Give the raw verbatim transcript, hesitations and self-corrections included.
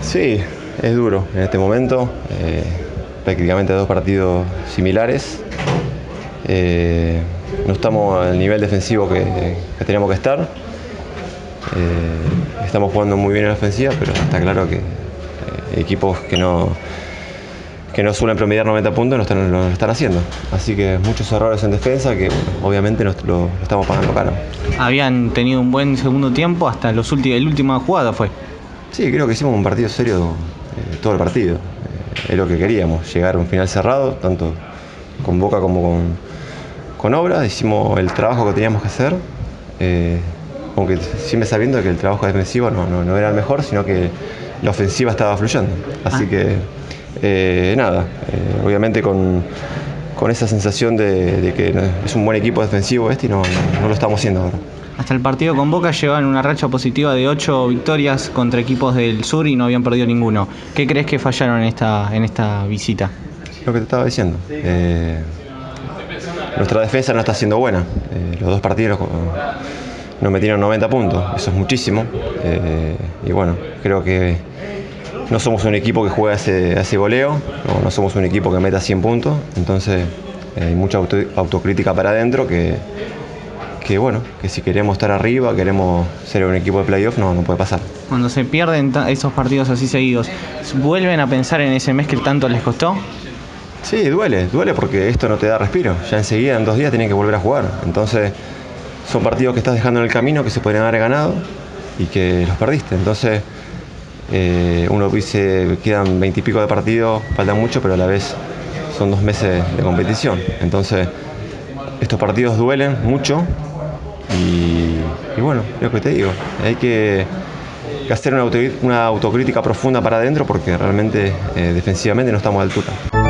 Sí, es duro en este momento, eh, prácticamente dos partidos similares. Eh, no estamos al nivel defensivo que, que teníamos que estar. Eh, estamos jugando muy bien en la ofensiva, pero está claro que eh, equipos que no, que no suelen promediar noventa puntos no están, lo están haciendo. Así que muchos errores en defensa que obviamente nos, lo, lo estamos pagando caro. Habían tenido un buen segundo tiempo hasta los últimos, el última jugada fue. Sí, creo que hicimos un partido serio eh, todo el partido. Eh, es lo que queríamos, llegar a un final cerrado, tanto con Boca como con, con Obras. Hicimos el trabajo que teníamos que hacer, eh, aunque siempre sabiendo que el trabajo defensivo no, no, no era el mejor, sino que la ofensiva estaba fluyendo. Así ah. que, eh, nada, eh, obviamente con, con esa sensación de, de que es un buen equipo defensivo este y no, no, no lo estamos haciendo ahora. Hasta el partido con Boca llevaban una racha positiva de ocho victorias contra equipos del sur y no habían perdido ninguno. ¿Qué crees que fallaron en esta, en esta visita? Lo que te estaba diciendo. Eh, nuestra defensa no está siendo buena. Eh, los dos partidos nos metieron noventa puntos. Eso es muchísimo. Eh, y bueno, creo que no somos un equipo que juega ese, ese goleo. No, no somos un equipo que meta cien puntos. Entonces eh, hay mucha auto, autocrítica para adentro que... que bueno, que si queremos estar arriba, queremos ser un equipo de playoff, no, no puede pasar. Cuando se pierden esos partidos así seguidos, ¿vuelven a pensar en ese mes que tanto les costó? Sí, duele, duele porque esto no te da respiro. Ya enseguida, en dos días, tienen que volver a jugar. Entonces, son partidos que estás dejando en el camino, que se podrían haber ganado y que los perdiste. Entonces, eh, uno dice, quedan veintipico de partidos, falta mucho, pero a la vez son dos meses de competición. Entonces, estos partidos duelen mucho. Y, y bueno, lo que te digo, hay que, que hacer una, auto, una autocrítica profunda para adentro porque realmente eh, defensivamente no estamos a la altura.